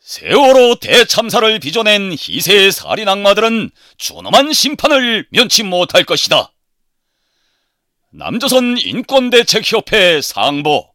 세월호 대참사를 빚어낸 희세의 살인 악마들은 준엄한 심판을 면치 못할 것이다. 남조선 인권대책협회 상보.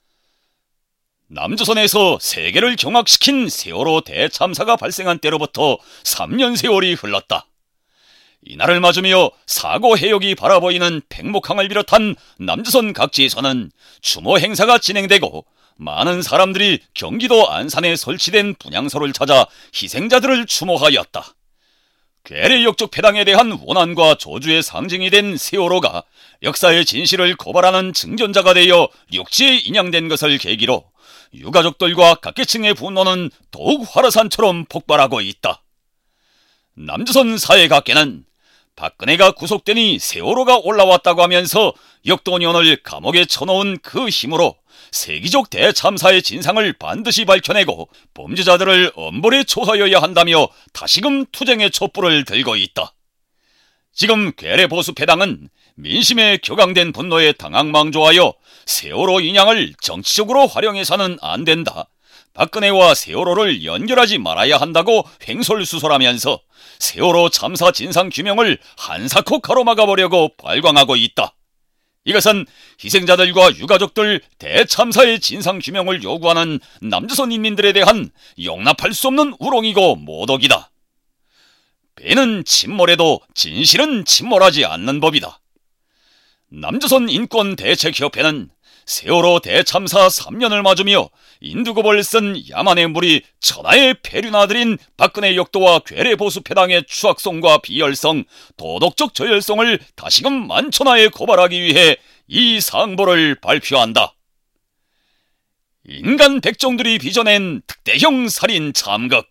남조선에서 세계를 경악시킨 세월호 대참사가 발생한 때로부터 3년 세월이 흘렀다. 이날을 맞으며 사고 해역이 바라보이는 백목항을 비롯한 남조선 각지에서는 추모 행사가 진행되고 많은 사람들이 경기도 안산에 설치된 분향소를 찾아 희생자들을 추모하였다. 괴뢰 역적 패당에 대한 원한과 저주의 상징이 된 세월호가 역사의 진실을 고발하는 증전자가 되어 육지에 인양된 것을 계기로 유가족들과 각계층의 분노는 더욱 화르산처럼 폭발하고 있다. 남조선 사회 각계는 박근혜가 구속되니 세월호가 올라왔다고 하면서 역도년을 감옥에 쳐놓은 그 힘으로 세기적 대참사의 진상을 반드시 밝혀내고 범죄자들을 엄벌에 처하여야 한다며 다시금 투쟁의 촛불을 들고 있다. 지금 괴뢰보수패당은 민심에 격앙된 분노에 당황망조하여 세월호 인양을 정치적으로 활용해서는 안 된다, 박근혜와 세월호를 연결하지 말아야 한다고 횡설수설하면서 세월호 참사 진상규명을 한사코 가로막아보려고 발광하고 있다. 이것은 희생자들과 유가족들 대참사의 진상규명을 요구하는 남조선 인민들에 대한 용납할 수 없는 우롱이고 모독이다. 배는 침몰해도 진실은 침몰하지 않는 법이다. 남조선 인권대책협회는 세월호 대참사 3년을 맞으며 인두급을 쓴 야만의 물이 천하의 폐륜아들인 박근혜 역도와 괴뢰보수패당의 추악성과 비열성, 도덕적 저열성을 다시금 만천하에 고발하기 위해 이 상보를 발표한다. 인간 백종들이 빚어낸 특대형 살인 참극.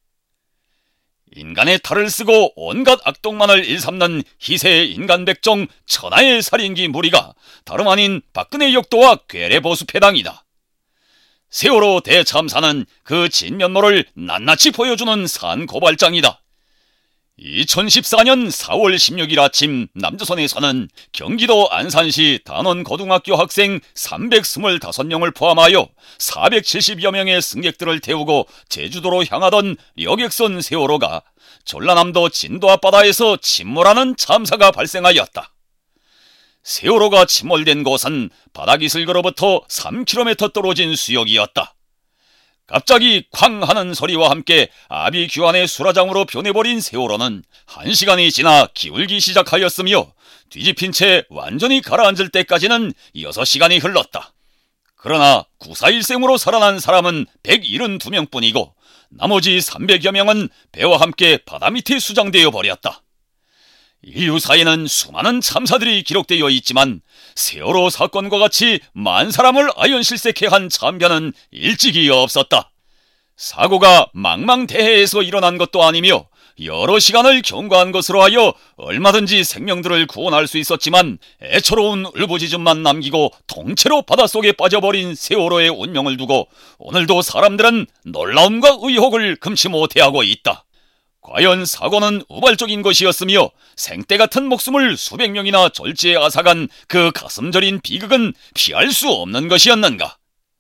인간의 탈을 쓰고 온갖 악독만을 일삼는 희세의 인간 백종 천하의 살인기 무리가 다름 아닌 박근혜 역도와 괴뢰보수패당이다. 세월호 대참사는 그 진면모를 낱낱이 보여주는 산고발장이다. 2014년 4월 16일 아침 남조선에서는 경기도 안산시 단원고등학교 학생 325명을 포함하여 470여 명의 승객들을 태우고 제주도로 향하던 여객선 세월호가 전라남도 진도 앞바다에서 침몰하는 참사가 발생하였다. 세월호가 침몰된 곳은 바다기슭으로부터 3km 떨어진 수역이었다. 갑자기 쾅 하는 소리와 함께 아비규환의 수라장으로 변해버린 세월호는 1시간이 지나 기울기 시작하였으며 뒤집힌 채 완전히 가라앉을 때까지는 6시간이 흘렀다. 그러나 9.4.1생으로 살아난 사람은 172명뿐이고 나머지 300여 명은 배와 함께 바다 밑에 수장되어 버렸다. 인류사에는 수많은 참사들이 기록되어 있지만 세월호 사건과 같이 만 사람을 아연실색해 한 참변은 일찍이 없었다. 사고가 망망대해에서 일어난 것도 아니며 여러 시간을 경과한 것으로 하여 얼마든지 생명들을 구원할 수 있었지만 애처로운 울부짖음만 남기고 통째로 바닷속에 빠져버린 세월호의 운명을 두고 오늘도 사람들은 놀라움과 의혹을 금치 못해하고 있다. 과연 사고는 우발적인 것이었으며 생떼 같은 목숨을 수백 명이나 졸지에 앗아간 그 가슴 저린 비극은 피할 수 없는 것이었는가?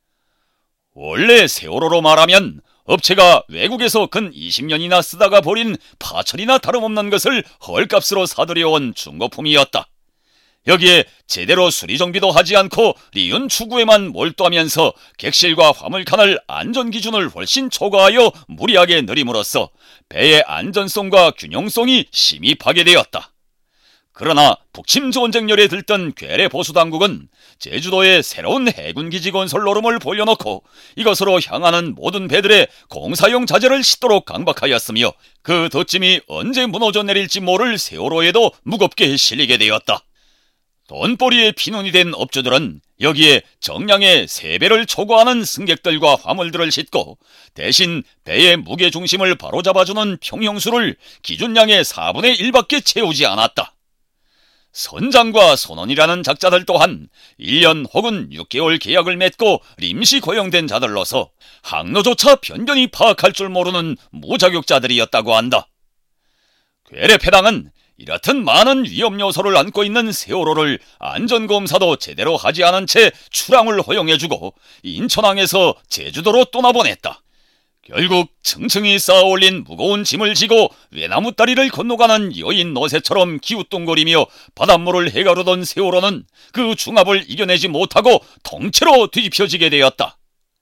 원래 세월호로 말하면 업체가 외국에서 근 20년이나 쓰다가 버린 파철이나 다름없는 것을 헐값으로 사들여온 중고품이었다. 여기에 제대로 수리정비도 하지 않고 리윤 추구에만 몰두하면서 객실과 화물칸을 안전기준을 훨씬 초과하여 무리하게 늘림으로써 배의 안전성과 균형성이 심히 파괴되었다. 그러나 북침 전쟁열에 들던 괴뢰보수당국은 제주도에 새로운 해군기지 건설 노름을 벌려놓고 이것으로 향하는 모든 배들의 공사용 자재를 싣도록 강박하였으며 그 덧짐이 언제 무너져 내릴지 모를 세월호에도 무겁게 실리게 되었다. 돈벌이에 피눈이 된 업주들은 여기에 정량의 3배를 초과하는 승객들과 화물들을 싣고 대신 배의 무게중심을 바로잡아주는 평형수를 기준량의 4분의 1밖에 채우지 않았다. 선장과 선원이라는 작자들 또한 1년 혹은 6개월 계약을 맺고臨時 고용된 자들로서 항로조차 변변히 파악할 줄 모르는 무자격자들이었다고 한다. 괴뢰패당은 이렇듯 많은 위험 요소를 안고 있는 세월호를 안전검사도 제대로 하지 않은 채 출항을 허용해주고 인천항에서 제주도로 떠나보냈다. 결국 층층이 쌓아올린 무거운 짐을 지고 외나무 다리를 건너가는 여인 너새처럼 기웃동거리며 바닷물을 해가르던 세월호는 그 중압을 이겨내지 못하고 통째로 뒤집혀지게 되었다.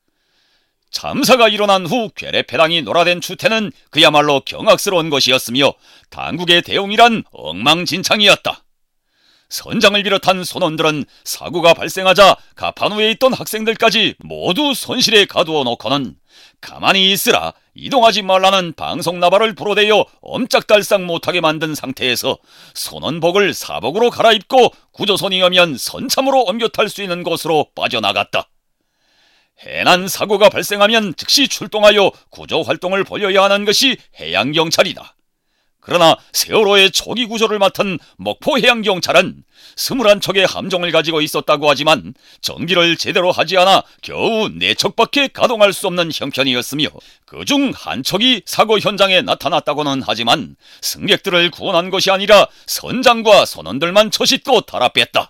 참사가 일어난 후 괴뢰패당이 놀아댄 추태는 그야말로 경악스러운 것이었으며 당국의 대응이란 엉망진창이었다. 선장을 비롯한 선원들은 사고가 발생하자 가판위에 있던 학생들까지 모두 손실에 가두어 놓고는 가만히 있으라, 이동하지 말라는 방송나발을 불어대어 엄짝달싹 못하게 만든 상태에서 선원복을 사복으로 갈아입고 구조선이 오면 선참으로 옮겨 탈 수 있는 곳으로 빠져나갔다. 해난 사고가 발생하면 즉시 출동하여 구조활동을 벌여야 하는 것이 해양경찰이다. 그러나 세월호의 초기 구조를 맡은 목포해양경찰은 21척의 함정을 가지고 있었다고 하지만 정비를 제대로 하지 않아 겨우 4척밖에 가동할 수 없는 형편이었으며 그중 한 척이 사고 현장에 나타났다고는 하지만 승객들을 구원한 것이 아니라 선장과 선원들만 처짓고 달아뺐다.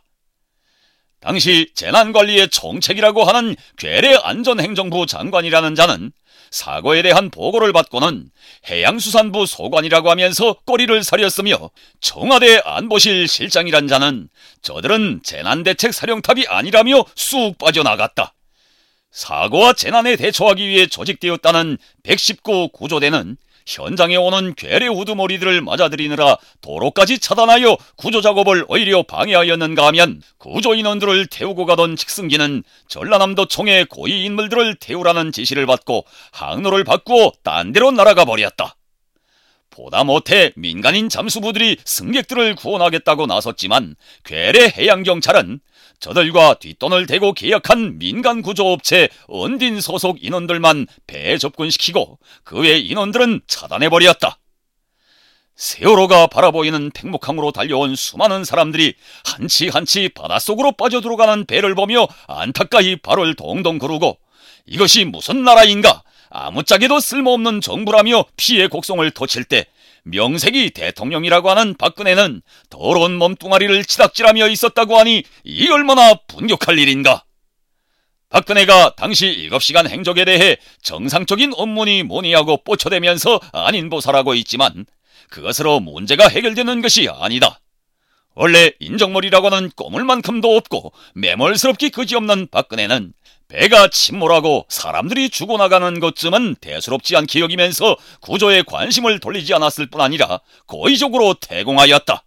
당시 재난관리의 총책이라고 하는 괴뢰안전행정부 장관이라는 자는 사고에 대한 보고를 받고는 해양수산부 소관이라고 하면서 꼬리를 사렸으며 청와대 안보실 실장이란 자는 저들은 재난대책사령탑이 아니라며 쑥 빠져나갔다. 사고와 재난에 대처하기 위해 조직되었다는 119 구조대는 현장에 오는 괴뢰 우두머리들을 맞아들이느라 도로까지 차단하여 구조작업을 오히려 방해하였는가 하면 구조인원들을 태우고 가던 직승기는 전라남도 총의 고위 인물들을 태우라는 지시를 받고 항로를 바꾸어 딴 데로 날아가 버렸다. 보다 못해 민간인 잠수부들이 승객들을 구원하겠다고 나섰지만 괴뢰 해양경찰은 저들과 뒷돈을 대고 계약한 민간구조업체 언딘 소속 인원들만 배에 접근시키고 그 외 인원들은 차단해버렸다. 세월호가 바라보이는 팽목항으로 달려온 수많은 사람들이 한치 바닷속으로 빠져들어가는 배를 보며 안타까이 발을 동동 구르고 이것이 무슨 나라인가, 아무짝에도 쓸모없는 정부라며 피해 곡성을 토칠 때 명색이 대통령이라고 하는 박근혜는 더러운 몸뚱아리를 치닥질하며 있었다고 하니 이 얼마나 분격할 일인가. 박근혜가 당시 7시간 행적에 대해 정상적인 업무니 뭐니하고 뽀쳐대면서 아닌 보살하고 있지만 그것으로 문제가 해결되는 것이 아니다. 원래 인정머리라고는 꼬물만큼도 없고 매몰스럽기 그지없는 박근혜는 배가 침몰하고 사람들이 죽어나가는 것쯤은 대수롭지 않게 여기면서 구조에 관심을 돌리지 않았을 뿐 아니라 고의적으로 태공하였다.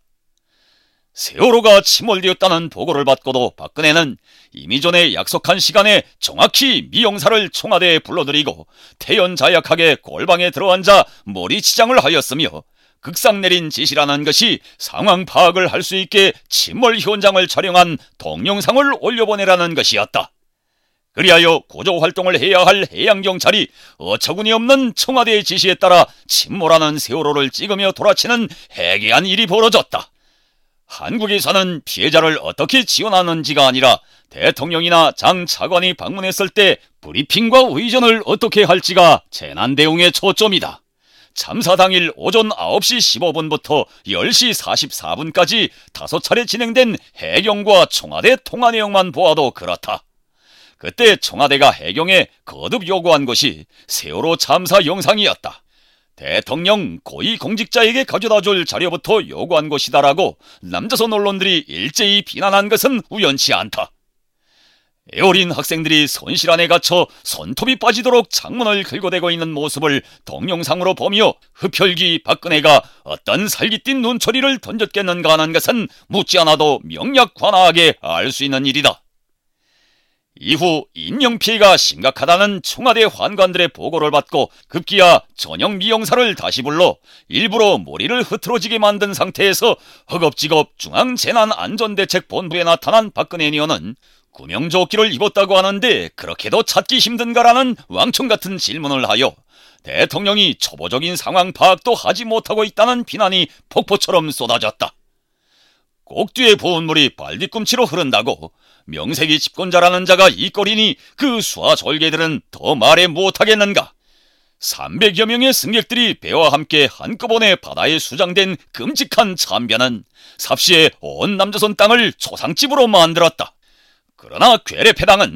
세월호가 침몰되었다는 보고를 받고도 박근혜는 이미 전에 약속한 시간에 정확히 미용사를 청와대에 불러들이고 태연자약하게 골방에 들어앉아 머리치장을 하였으며 극상 내린 지시라는 것이 상황 파악을 할 수 있게 침몰 현장을 촬영한 동영상을 올려보내라는 것이었다. 그리하여 구조활동을 해야 할 해양경찰이 어처구니 없는 청와대의 지시에 따라 침몰하는 세월호를 찍으며 돌아치는 해괴한 일이 벌어졌다. 한국에서는 피해자를 어떻게 지원하는지가 아니라 대통령이나 장 차관이 방문했을 때 브리핑과 의전을 어떻게 할지가 재난 대응의 초점이다. 참사 당일 오전 9시 15분부터 10시 44분까지 5차례 진행된 해경과 청와대 통화 내용만 보아도 그렇다. 그때 청와대가 해경에 거듭 요구한 것이 세월호 참사 영상이었다. 대통령 고위공직자에게 가져다줄 자료부터 요구한 것이다라고 남조선 언론들이 일제히 비난한 것은 우연치 않다. 애어린 학생들이 손실 안에 갇혀 손톱이 빠지도록 창문을 긁어대고 있는 모습을 동영상으로 보며 흡혈귀 박근혜가 어떤 살깃띤 눈초리를 던졌겠는가 하는 것은 묻지 않아도 명약관하하게 알 수 있는 일이다. 이후 인명피해가 심각하다는 청와대 환관들의 보고를 받고 급기야 전용 미용사를 다시 불러 일부러 머리를 흐트러지게 만든 상태에서 허겁지겁 중앙재난안전대책본부에 나타난 박근혜 의원은 구명조끼를 입었다고 하는데 그렇게도 찾기 힘든가라는 왕청같은 질문을 하여 대통령이 초보적인 상황 파악도 하지 못하고 있다는 비난이 폭포처럼 쏟아졌다. 꼭뒤에 부은 물이 발뒤꿈치로 흐른다고 명색이 집권자라는 자가 이 꼴이니 그 수하졸개들은 더 말해 못하겠는가. 300여 명의 승객들이 배와 함께 한꺼번에 바다에 수장된 끔찍한 참변은 삽시에 온 남조선 땅을 초상집으로 만들었다. 그러나 괴뢰패당은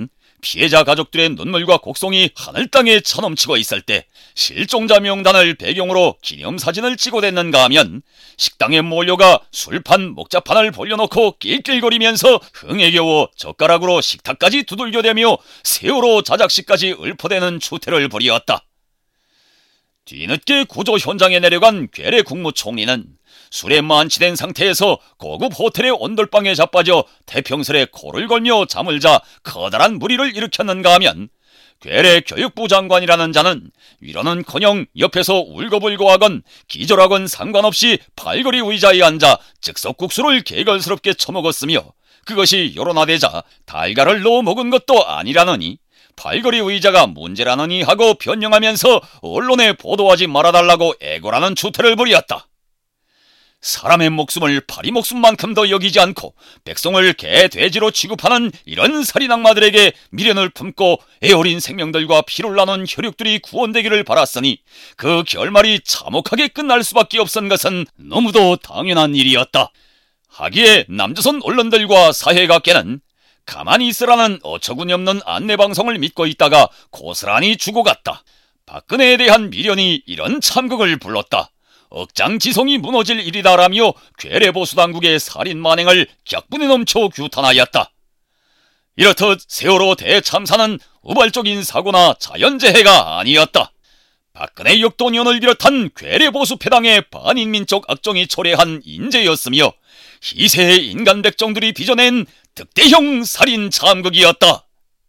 피해자 가족들의 눈물과 곡성이 하늘 땅에 차넘치고 있을 때 실종자 명단을 배경으로 기념사진을 찍어댔는가 하면 식당에 몰려가 술판 목자판을 벌려놓고 낄낄거리면서 흥에 겨워 젓가락으로 식탁까지 두들겨대며 세월호 자작시까지 읊어대는 추태를 벌이었다. 뒤늦게 구조 현장에 내려간 괴뢰 국무총리는 술에 만취된 상태에서 고급 호텔의 온돌방에 자빠져 태평스레 코를 걸며 잠을 자 커다란 무리를 일으켰는가 하면 괴뢰 교육부 장관이라는 자는 위로는커녕 옆에서 울고불고하건 기절하건 상관없이 팔걸이 의자에 앉아 즉석국수를 개걸스럽게 처먹었으며 그것이 여론화되자 달걀을 넣어 먹은 것도 아니라느니 팔걸이 의자가 문제라느니 하고 변명하면서 언론에 보도하지 말아달라고 애고라는 추태를 벌였다. 사람의 목숨을 파리 목숨만큼 더 여기지 않고 백성을 개, 돼지로 취급하는 이런 살인악마들에게 미련을 품고 애어린 생명들과 피를 나눈 혈육들이 구원되기를 바랐으니 그 결말이 참혹하게 끝날 수밖에 없은 것은 너무도 당연한 일이었다. 하기에 남조선 언론들과 사회각계는 가만히 있으라는 어처구니없는 안내방송을 믿고 있다가 고스란히 죽어갔다. 박근혜에 대한 미련이 이런 참극을 불렀다. 억장지성이 무너질 일이다라며 괴뢰보수당국의 살인 만행을 격분에 넘쳐 규탄하였다. 이렇듯 세월호 대참사는 우발적인 사고나 자연재해가 아니었다. 박근혜 역도년을 비롯한 괴뢰보수패당의 반인민적 악정이 초래한 인재였으며 희세의 인간 백정들이 빚어낸 득대형 살인 참극이었다.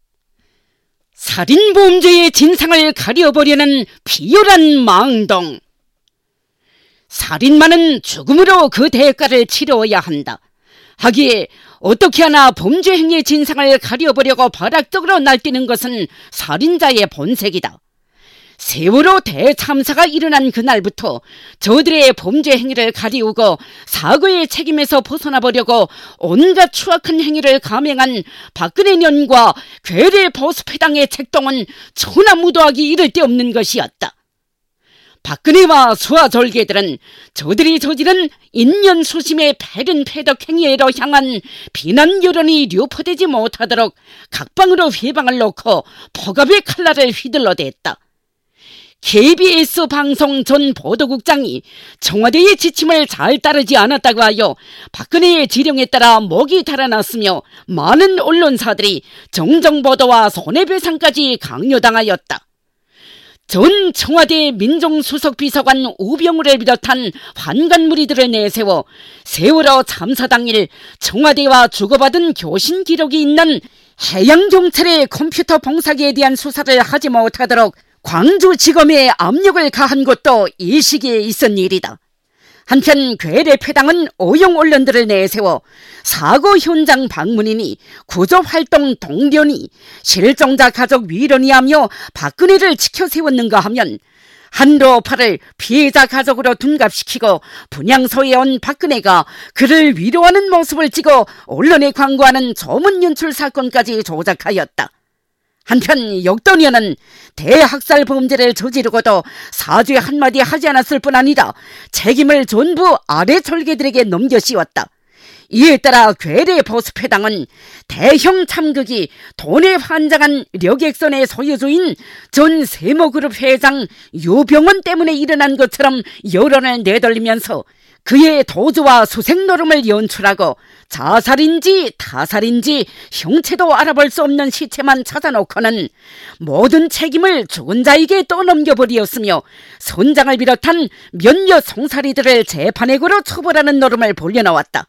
살인범죄의 진상을 가려보려는 비열한 망동. 살인마는 죽음으로 그 대가를 치러야 한다. 하기에 어떻게 하나 범죄 행위의 진상을 가려보려고 발악적으로 날뛰는 것은 살인자의 본색이다. 세월호 대참사가 일어난 그날부터 저들의 범죄 행위를 가리우고 사고의 책임에서 벗어나보려고 온갖 추악한 행위를 감행한 박근혜 년과 괴뢰 보수패당의 책동은 천하무도하기 이를 데 없는 것이었다. 박근혜와 수하절개들은 저들이 저지른 인면수심의 패륜패덕 행위로 향한 비난 여론이 류포되지 못하도록 각방으로 회방을 놓고 폭압의 칼날을 휘둘러댔다. KBS 방송 전 보도국장이 청와대의 지침을 잘 따르지 않았다고 하여 박근혜의 지령에 따라 목이 달아났으며 많은 언론사들이 정정보도와 손해배상까지 강요당하였다. 전 청와대 민정수석비서관 우병우를 비롯한 환관 무리들을 내세워 세월호 참사 당일 청와대와 주고받은 교신 기록이 있는 해양경찰의 컴퓨터 봉사기에 대한 수사를 하지 못하도록 광주지검에 압력을 가한 것도 이 시기에 있은 일이다. 한편 괴뢰패당은 오용 언론들을 내세워 사고 현장 방문이니 구조활동 동료니 실종자 가족 위로니 하며 박근혜를 지켜세웠는가 하면 한로파를 피해자 가족으로 둔갑시키고 분향소에 온 박근혜가 그를 위로하는 모습을 찍어 언론에 광고하는 조문 연출 사건까지 조작하였다. 한편 역도년은 대학살 범죄를 저지르고도 사죄 한마디 하지 않았을 뿐 아니라 책임을 전부 아래 절개들에게 넘겨 씌웠다. 이에 따라 괴뢰 보수패당은 대형 참극이 돈에 환장한 력액선의 소유주인 전 세모그룹 회장 유병원 때문에 일어난 것처럼 여론을 내돌리면서 그의 도주와 수색 노름을 연출하고 자살인지 타살인지 형체도 알아볼 수 없는 시체만 찾아놓고는 모든 책임을 죽은 자에게 떠넘겨버리었으며 선장을 비롯한 몇몇 송사리들을 재판액으로 처벌하는 노름을 벌여놓았다.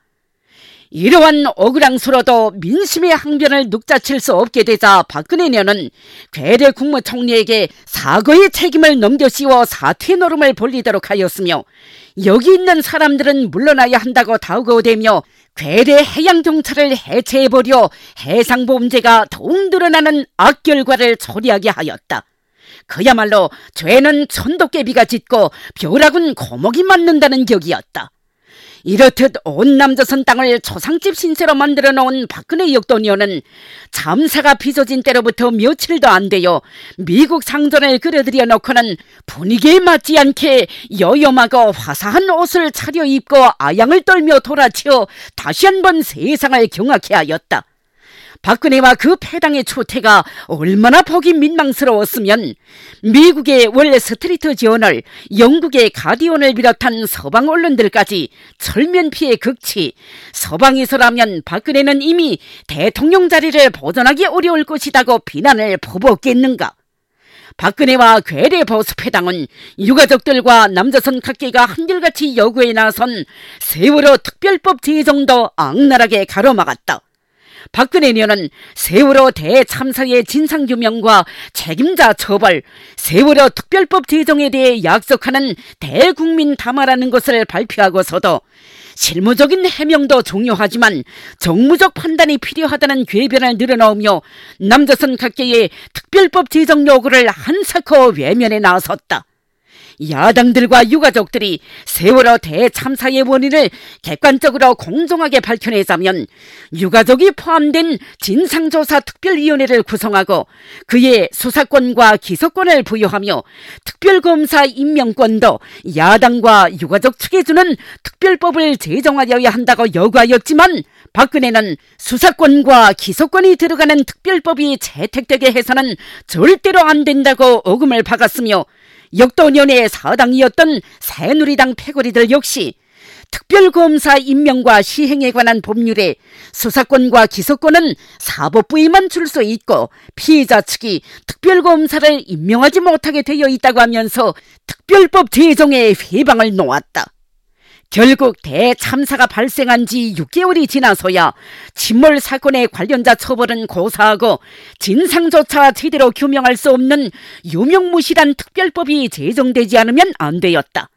이러한 억울함스러도 민심의 항변을 눅자칠 수 없게 되자 박근혜 년은 괴뢰 국무총리에게 사고의 책임을 넘겨씌워 사퇴 노름을 벌리도록 하였으며 여기 있는 사람들은 물러나야 한다고 다우거대며 괴뢰 해양경찰을 해체해버려 해상범죄가 더욱 늘어나는 악결과를 초래하게 하였다. 그야말로 죄는 천도깨비가 짖고 벼락은 고목이 맞는다는 격이었다. 이렇듯 온 남조선 땅을 초상집 신세로 만들어 놓은 박근혜 역도녀는 참사가 빚어진 때로부터 며칠도 안 되어 미국 상전을 끌어들여 놓고는 분위기에 맞지 않게 여염하고 화사한 옷을 차려입고 아양을 떨며 돌아치어 다시 한번 세상을 경악해 하였다. 박근혜와 그 패당의 초태가 얼마나 보기 민망스러웠으면 미국의 월스트리트 저널, 영국의 가디언을 비롯한 서방 언론들까지 철면피에 극치, 서방에서라면 박근혜는 이미 대통령 자리를 보존하기 어려울 것이라고 비난을 퍼붓겠는가. 박근혜와 괴뢰 보수패당은 유가족들과 남조선 각계가 한결같이 요구에 나선 세월호 특별법 제정도 악랄하게 가로막았다. 박근혜는 세월호 대참사의 진상규명과 책임자 처벌, 세월호 특별법 제정에 대해 약속하는 대국민 담화라는 것을 발표하고서도 실무적인 해명도 중요하지만 정무적 판단이 필요하다는 궤변을 늘어놓으며 남조선 각계의 특별법 제정 요구를 한사코 외면에 나섰다. 야당들과 유가족들이 세월호 대참사의 원인을 객관적으로 공정하게 밝혀내자면 유가족이 포함된 진상조사특별위원회를 구성하고 그의 수사권과 기소권을 부여하며 특별검사 임명권도 야당과 유가족 측에 주는 특별법을 제정하여야 한다고 요구하였지만 박근혜는 수사권과 기소권이 들어가는 특별법이 채택되게 해서는 절대로 안 된다고 어금을 박았으며 역도년의 사당이었던 새누리당 패거리들 역시 특별검사 임명과 시행에 관한 법률에 수사권과 기소권은 사법부에만 줄 수 있고 피해자 측이 특별검사를 임명하지 못하게 되어 있다고 하면서 특별법 제정에 회방을 놓았다. 결국 대참사가 발생한 지 6개월이 지나서야 침몰 사건의 관련자 처벌은 고사하고 진상조차 제대로 규명할 수 없는 유명무실한 특별법이 제정되지 않으면 안 되었다.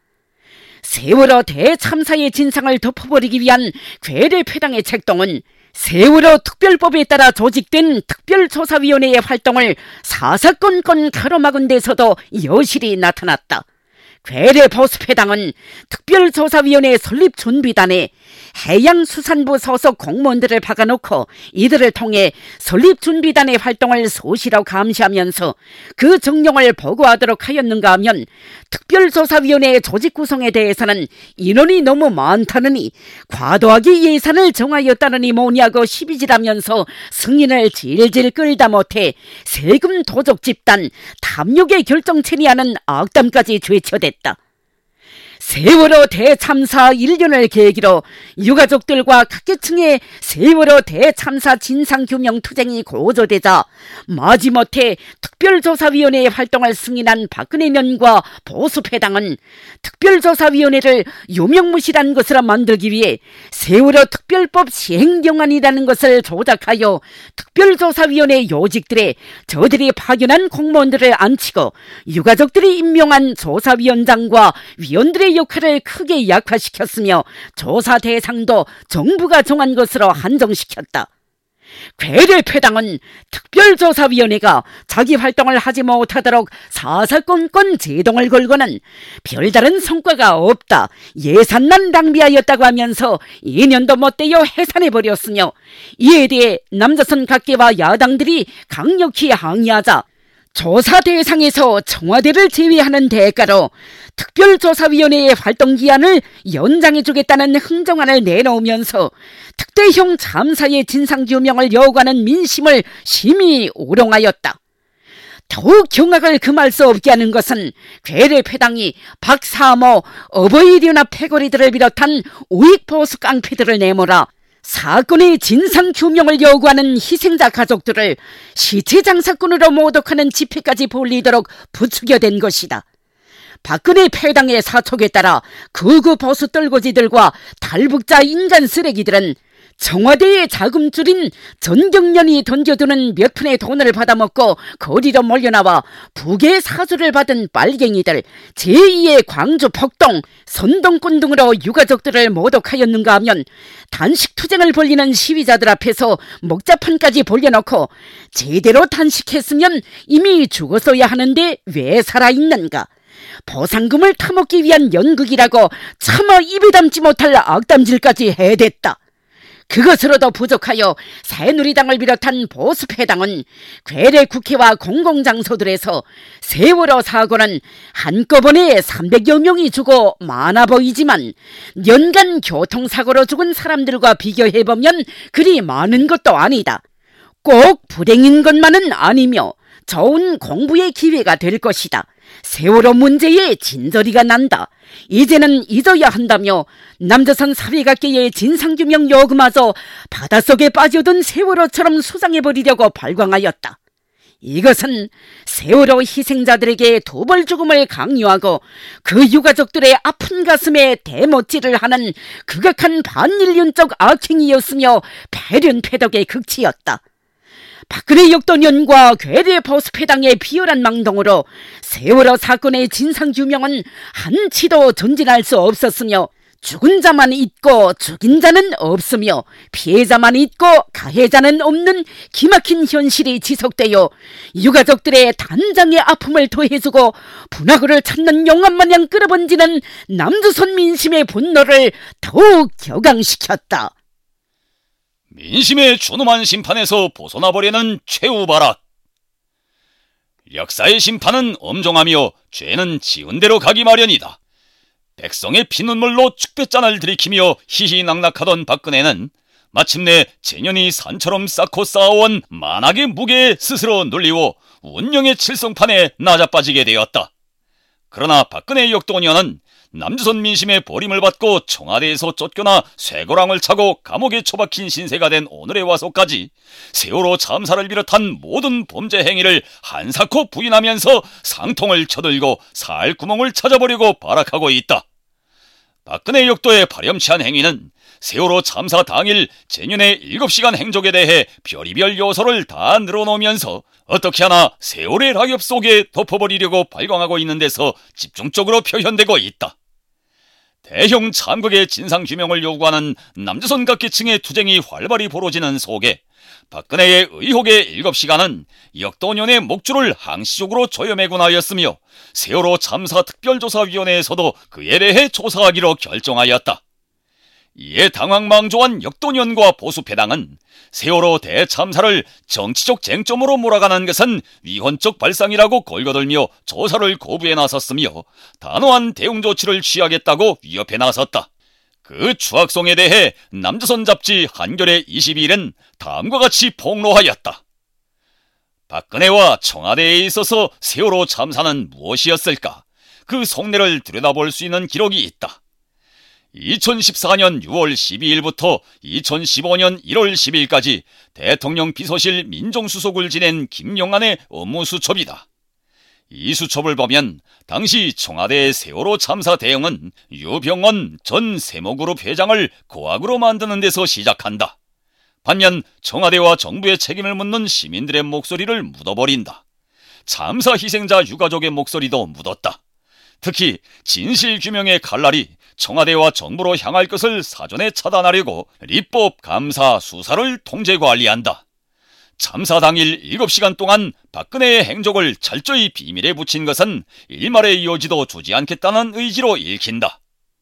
세월호 대참사의 진상을 덮어버리기 위한 괴뢰패당의 책동은 세월호 특별법에 따라 조직된 특별조사위원회의 활동을 사사건건 가로막은 데서도 여실히 나타났다. 괴뢰 보수패당은 특별조사위원회 설립준비단에 해양수산부 소속 공무원들을 박아놓고 이들을 통해 설립준비단의 활동을 소시로 감시하면서 그 정령을 보고하도록 하였는가 하면 특별조사위원회의 조직 구성에 대해서는 인원이 너무 많다느니 과도하게 예산을 정하였다느니 뭐냐고 시비질하면서 승인을 질질 끌다 못해 세금 도적 집단, 탐욕의 결정체니하는 악담까지 죄쳐댔다. 세월호 대참사 1년을 계기로 유가족들과 각계층의 세월호 대참사 진상규명 투쟁이 고조되자 마지못해 특별조사위원회의 활동을 승인한 박근혜면과 보수패당은 특별조사위원회를 유명무실한 것으로 만들기 위해 세월호 특별법 시행령안이라는 것을 조작하여 특별조사위원회 요직들에 저들이 파견한 공무원들을 앉히고 유가족들이 임명한 조사위원장과 위원들의 역할을 크게 약화시켰으며 조사 대상도 정부가 정한 것으로 한정시켰다. 괴뢰패당은 특별조사위원회가 자기 활동을 하지 못하도록 사사건건 제동을 걸고는 별다른 성과가 없다, 예산만 낭비하였다고 하면서 2년도 못되어 해산해버렸으며 이에 대해 남조선 각계와 야당들이 강력히 항의하자 조사 대상에서 청와대를 제외하는 대가로 특별조사위원회의 활동기한을 연장해주겠다는 흥정안을 내놓으면서 특대형 참사의 진상규명을 요구하는 민심을 심히 우롱하였다. 더욱 경악을 금할 수 없게 하는 것은 괴뢰패당이 박사모, 어버이연합 패거리들을 비롯한 우익보수 깡패들을 내몰아 사건의 진상규명을 요구하는 희생자 가족들을 시체장사꾼으로 모독하는 집회까지 벌이도록 부추겨댄 것이다. 박근혜 패당의 사촉에 따라 극우 보수 떨거지들과 탈북자 인간 쓰레기들은 청와대의 자금줄인 전경련이 던져두는 몇 푼의 돈을 받아먹고 거리로 몰려나와 북의 사주를 받은 빨갱이들, 제2의 광주 폭동, 선동꾼 등으로 유가족들을 모독하였는가 하면 단식투쟁을 벌이는 시위자들 앞에서 목자판까지 벌려놓고 제대로 단식했으면 이미 죽었어야 하는데 왜 살아있는가? 보상금을 타먹기 위한 연극이라고 차마 입에 담지 못할 악담질까지 해댔다. 그것으로도 부족하여 새누리당을 비롯한 보수패당은 괴뢰 국회와 공공장소들에서 세월호 사고는 한꺼번에 300여 명이 죽어 많아 보이지만 연간 교통사고로 죽은 사람들과 비교해보면 그리 많은 것도 아니다. 꼭 불행인 것만은 아니며 좋은 공부의 기회가 될 것이다. 세월호 문제에 진저리가 난다. 이제는 잊어야 한다며 남조선 사회각계의 진상규명 요구마저 바닷속에 빠져든 세월호처럼 수상해버리려고 발광하였다. 이것은 세월호 희생자들에게 도벌 죽음을 강요하고 그 유가족들의 아픈 가슴에 대못질을 하는 극악한 반인륜적 악행이었으며 배륜패덕의 극치였다. 박근혜 역도년과 괴뢰 보수패당의 비열한 망동으로 세월호 사건의 진상규명은 한치도 전진할 수 없었으며 죽은 자만 있고 죽인 자는 없으며 피해자만 있고 가해자는 없는 기막힌 현실이 지속되어 유가족들의 단장의 아픔을 더해주고 분화구를 찾는 용암마냥 끌어번지는 남조선 민심의 분노를 더욱 격앙시켰다. 민심의 준엄한 심판에서 벗어나버리는 최후바락. 역사의 심판은 엄정하며 죄는 지은 대로 가기 마련이다. 백성의 피눈물로 축배잔을 들이키며 희희낙낙하던 박근혜는 마침내 재년이 산처럼 쌓고 쌓아온 만악의 무게에 스스로 눌리고 운명의 칠성판에 낮아빠지게 되었다. 그러나 박근혜 역도년은 남조선 민심의 버림을 받고 청와대에서 쫓겨나 쇠고랑을 차고 감옥에 처박힌 신세가 된 오늘에 와서까지 세월호 참사를 비롯한 모든 범죄 행위를 한사코 부인하면서 상통을 쳐들고 살 구멍을 찾아보려고 발악하고 있다. 박근혜 역도의 파렴치한 행위는 세월호 참사 당일 재년의 7시간 행적에 대해 별의별 요소를 다 늘어놓으면서 어떻게 하나 세월의 낙엽 속에 덮어버리려고 발광하고 있는 데서 집중적으로 표현되고 있다. 대형 참극의 진상규명을 요구하는 남조선 각계층의 투쟁이 활발히 벌어지는 속에 박근혜의 의혹의 7시간은 역도년의 목줄을 항시적으로 조여매곤 하였으며 세월호 참사 특별조사위원회에서도 그에 대해 조사하기로 결정하였다. 이에 당황망조한 역도년과 보수패당은 세월호 대참사를 정치적 쟁점으로 몰아가는 것은 위헌적 발상이라고 걸거들며 조사를 거부해 나섰으며 단호한 대응 조치를 취하겠다고 위협해 나섰다. 그 추악성에 대해 남조선 잡지 한겨레 22일은 다음과 같이 폭로하였다. 박근혜와 청와대에 있어서 세월호 참사는 무엇이었을까? 그 속내를 들여다볼 수 있는 기록이 있다. 2014년 6월 12일부터 2015년 1월 10일까지 대통령 비서실 민정수석을 지낸 김영란의 업무 수첩이다. 이 수첩을 보면 당시 청와대의 세월호 참사 대응은 유병원 전 세모그룹 회장을 고악으로 만드는 데서 시작한다. 반면 청와대와 정부의 책임을 묻는 시민들의 목소리를 묻어버린다. 참사 희생자 유가족의 목소리도 묻었다. 특히 진실규명의 칼날이 청와대와 정부로 향할 것을 사전에 차단하려고 입법, 감사, 수사를 통제관리한다. 참사 당일 7시간 동안 박근혜의 행적을 철저히 비밀에 붙인 것은 일말의 여지도 주지 않겠다는 의지로 읽힌다.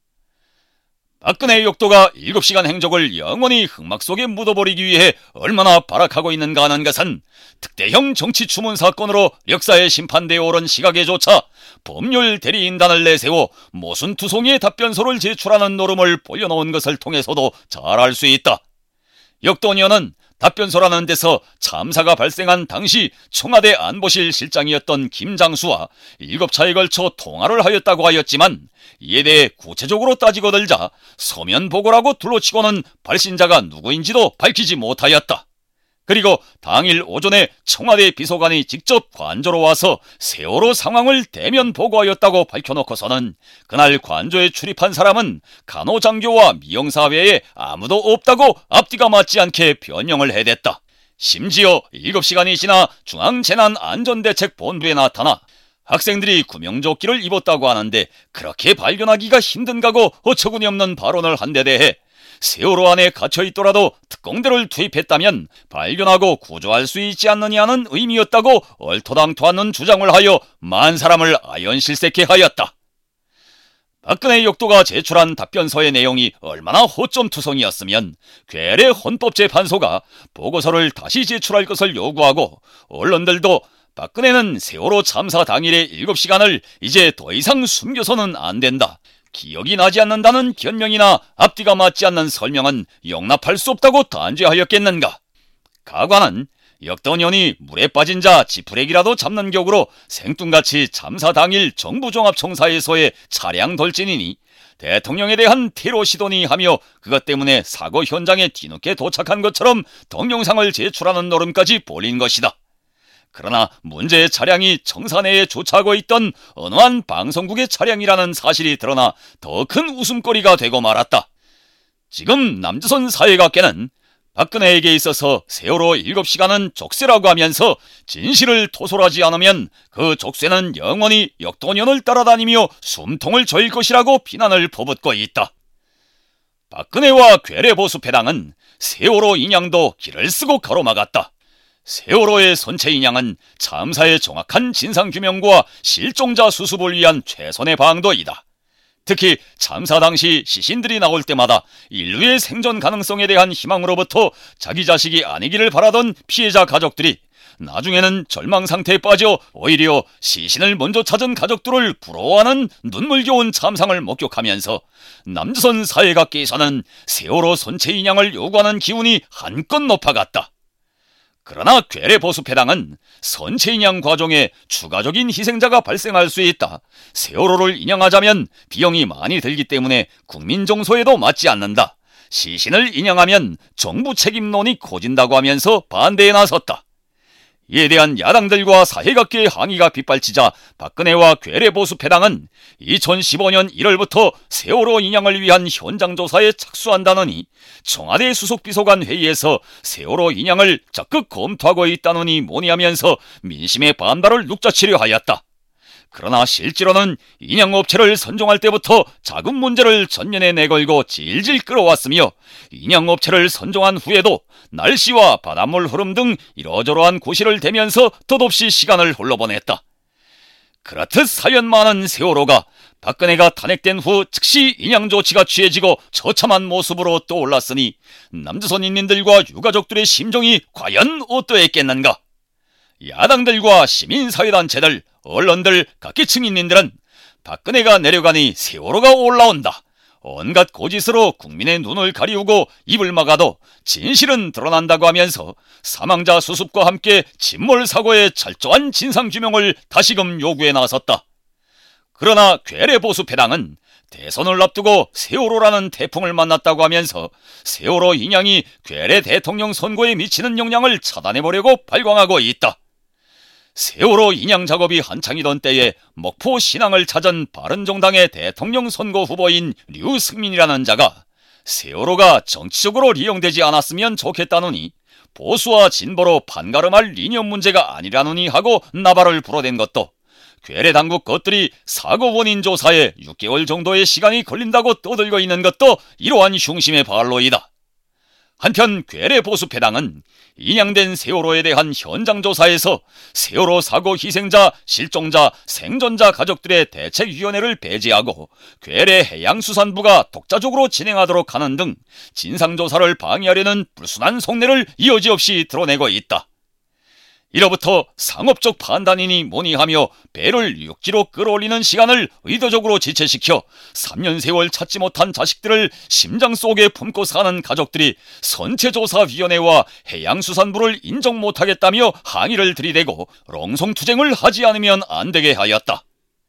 박근혜 역도가 7시간 행적을 영원히 흑막 속에 묻어버리기 위해 얼마나 발악하고 있는가 하는 것은 특대형 정치 추문 사건으로 역사에 심판되어 오른 시각에조차 법률 대리인단을 내세워 모순투성이의 답변서를 제출하는 노름을 벌려놓은 것을 통해서도 잘 알 수 있다. 역도년은 답변서라는 데서 참사가 발생한 당시 청와대 안보실 실장이었던 김장수와 7차에 걸쳐 통화를 하였다고 하였지만 이에 대해 구체적으로 따지고 들자 서면 보고라고 둘러치고는 발신자가 누구인지도 밝히지 못하였다. 그리고 당일 오전에 청와대 비서관이 직접 관저로 와서 세월호 상황을 대면 보고하였다고 밝혀놓고서는 그날 관저에 출입한 사람은 간호장교와 미용사 외에 아무도 없다고 앞뒤가 맞지 않게 변명을 해댔다. 심지어 7시간이 지나 중앙재난안전대책본부에 나타나 학생들이 구명조끼를 입었다고 하는데 그렇게 발견하기가 힘든가고 어처구니없는 발언을 한 데 대해 세월호 안에 갇혀있더라도 특공대를 투입했다면 발견하고 구조할 수 있지 않느냐는 의미였다고 얼토당토하는 주장을 하여 만 사람을 아연실색케 하였다. 박근혜 역도가 제출한 답변서의 내용이 얼마나 허점투성이었으면 괴뢰 헌법재판소가 보고서를 다시 제출할 것을 요구하고 언론들도 박근혜는 세월호 참사 당일의 7시간을 이제 더 이상 숨겨서는 안 된다. 기억이 나지 않는다는 변명이나 앞뒤가 맞지 않는 설명은 용납할 수 없다고 단죄하였겠는가. 가관은 역도년이 물에 빠진 자 지푸레기라도 잡는 격으로 생뚱같이 참사 당일 정부종합청사에서의 차량 돌진이니 대통령에 대한 테러 시도니 하며 그것 때문에 사고 현장에 뒤늦게 도착한 것처럼 동영상을 제출하는 노름까지 벌인 것이다. 그러나 문제의 차량이 청사 내에 주차하고 있던 어느 한 방송국의 차량이라는 사실이 드러나 더 큰 웃음거리가 되고 말았다. 지금 남조선 사회각계는 박근혜에게 있어서 세월호 7시간은 족쇄라고 하면서 진실을 토설하지 않으면 그 족쇄는 영원히 역도년을 따라다니며 숨통을 조일 것이라고 비난을 퍼붓고 있다. 박근혜와 괴뢰보수패당은 세월호 인양도 길을 쓰고 가로막았다. 세월호의 선체 인양은 참사의 정확한 진상규명과 실종자 수습을 위한 최선의 방도이다. 특히 참사 당시 시신들이 나올 때마다 인류의 생존 가능성에 대한 희망으로부터 자기 자식이 아니기를 바라던 피해자 가족들이 나중에는 절망 상태에 빠져 오히려 시신을 먼저 찾은 가족들을 부러워하는 눈물겨운 참상을 목격하면서 남조선 사회각계에서는 세월호 선체 인양을 요구하는 기운이 한껏 높아갔다. 그러나 괴뢰보수패당은 선체 인양 과정에 추가적인 희생자가 발생할 수 있다. 세월호를 인양하자면 비용이 많이 들기 때문에 국민 정서에도 맞지 않는다. 시신을 인양하면 정부 책임론이 커진다고 하면서 반대에 나섰다. 이에 대한 야당들과 사회각계의 항의가 빗발치자 박근혜와 괴뢰보수패당은 2015년 1월부터 세월호 인양을 위한 현장 조사에 착수한다느니 청와대 수석비서관 회의에서 세월호 인양을 적극 검토하고 있다느니 뭐니하면서 민심의 반발을 눅자치려 하였다. 그러나 실제로는 인양업체를 선정할 때부터 자금 문제를 전면에 내걸고 질질 끌어왔으며 인양업체를 선정한 후에도 날씨와 바닷물 흐름 등 이러저러한 고시를 대면서 덧없이 시간을 흘러보냈다. 그렇듯 사연 많은 세월호가 박근혜가 탄핵된 후 즉시 인양 조치가 취해지고 처참한 모습으로 떠올랐으니 남조선 인민들과 유가족들의 심정이 과연 어떠했겠는가? 야당들과 시민사회단체들, 언론들, 각계층 인민들은 박근혜가 내려가니 세월호가 올라온다. 온갖 고짓으로 국민의 눈을 가리우고 입을 막아도 진실은 드러난다고 하면서 사망자 수습과 함께 침몰사고의 철저한 진상규명을 다시금 요구해 나섰다. 그러나 괴뢰보수패당은 대선을 앞두고 세월호라는 태풍을 만났다고 하면서 세월호 인양이 괴뢰 대통령 선거에 미치는 영향을 차단해보려고 발광하고 있다. 세월호 인양 작업이 한창이던 때에 목포 신항을 찾은 바른정당의 대통령 선거 후보인 류승민이라는 자가 세월호가 정치적으로 리용되지 않았으면 좋겠다느니 보수와 진보로 판가름할 이념 문제가 아니라느니 하고 나발을 불어댄 것도 괴뢰 당국 것들이 사고 원인 조사에 6개월 정도의 시간이 걸린다고 떠들고 있는 것도 이러한 흉심의 발로이다. 한편 괴뢰보수패당은 인양된 세월호에 대한 현장 조사에서 세월호 사고 희생자, 실종자, 생존자 가족들의 대책위원회를 배제하고 괴뢰 해양수산부가 독자적으로 진행하도록 하는 등 진상조사를 방해하려는 불순한 속내를 여지없이 드러내고 있다. 이로부터 상업적 판단이니 뭐니 하며 배를 육지로 끌어올리는 시간을 의도적으로 지체시켜 3년 세월 찾지 못한 자식들을 심장 속에 품고 사는 가족들이 선체조사위원회와 해양수산부를 인정 못하겠다며 항의를 들이대고 롱송투쟁을 하지 않으면 안 되게 하였다.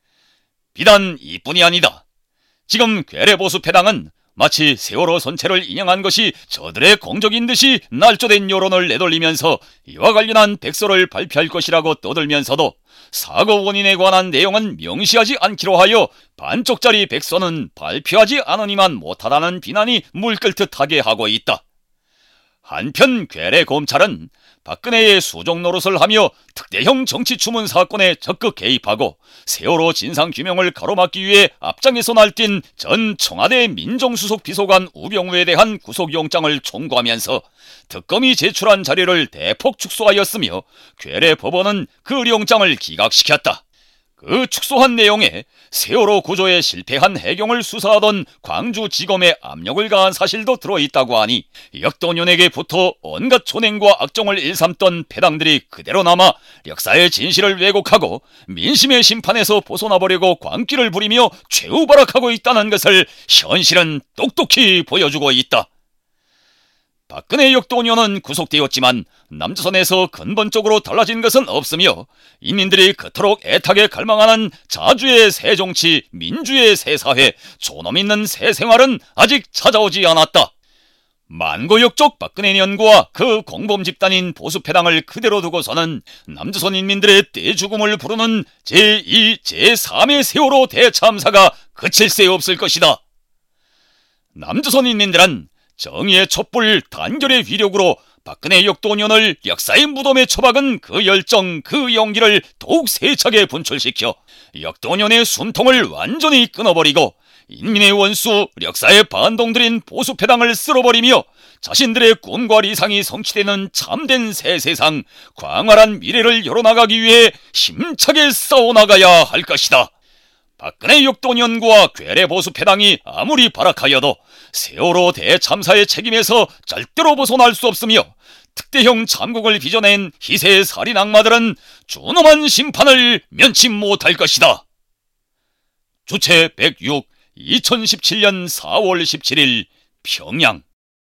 비단 이뿐이 아니다. 지금 괴뢰보수패당은 마치 세월호 선체를 인양한 것이 저들의 공적인 듯이 날조된 여론을 내돌리면서 이와 관련한 백서를 발표할 것이라고 떠들면서도 사고 원인에 관한 내용은 명시하지 않기로 하여 반쪽짜리 백서는 발표하지 않으니만 못하다는 비난이 물끓듯하게 하고 있다. 한편 괴뢰 검찰은 박근혜의 수종 노릇을 하며 특대형 정치 추문 사건에 적극 개입하고 세월호 진상규명을 가로막기 위해 앞장에서 날뛴 전 청와대 민정수석 비서관 우병우에 대한 구속영장을 청구하면서 특검이 제출한 자료를 대폭 축소하였으며 괴뢰 법원은 그 영장을 기각시켰다. 그 축소한 내용에 세월호 구조에 실패한 해경을 수사하던 광주지검에 압력을 가한 사실도 들어있다고 하니 역도년에게부터 온갖 촌행과 악정을 일삼던 패당들이 그대로 남아 역사의 진실을 왜곡하고 민심의 심판에서 벗어나보려고 광기를 부리며 최후발악하고 있다는 것을 현실은 똑똑히 보여주고 있다. 박근혜 역도원은 구속되었지만 남조선에서 근본적으로 달라진 것은 없으며 인민들이 그토록 애타게 갈망하는 자주의 새 정치, 민주의 새 사회, 존엄 있는 새 생활은 아직 찾아오지 않았다. 만고역적 박근혜 연구와 그 공범 집단인 보수패당을 그대로 두고서는 남조선 인민들의 떼죽음을 부르는 제2, 제3의 세월호 대참사가 그칠 새 없을 것이다. 남조선 인민들은 정의의 촛불 단결의 위력으로 박근혜 역도원을 역사의 무덤에 처박은 그 열정, 그 용기를 더욱 세차게 분출시켜 역도원의 숨통을 완전히 끊어버리고 인민의 원수, 역사의 반동들인 보수패당을 쓸어버리며 자신들의 꿈과理想이 성취되는 참된 새 세상, 광활한 미래를 열어나가기 위해 힘차게 싸워나가야 할 것이다. 박근혜 역도원과 괴뢰 보수패당이 아무리 발악하여도 세월호 대참사의 책임에서 절대로 벗어날 수 없으며 특대형 참국을 빚어낸 희세 살인 악마들은 준엄한 심판을 면치 못할 것이다. 주체 106 2017년 4월 17일 평양.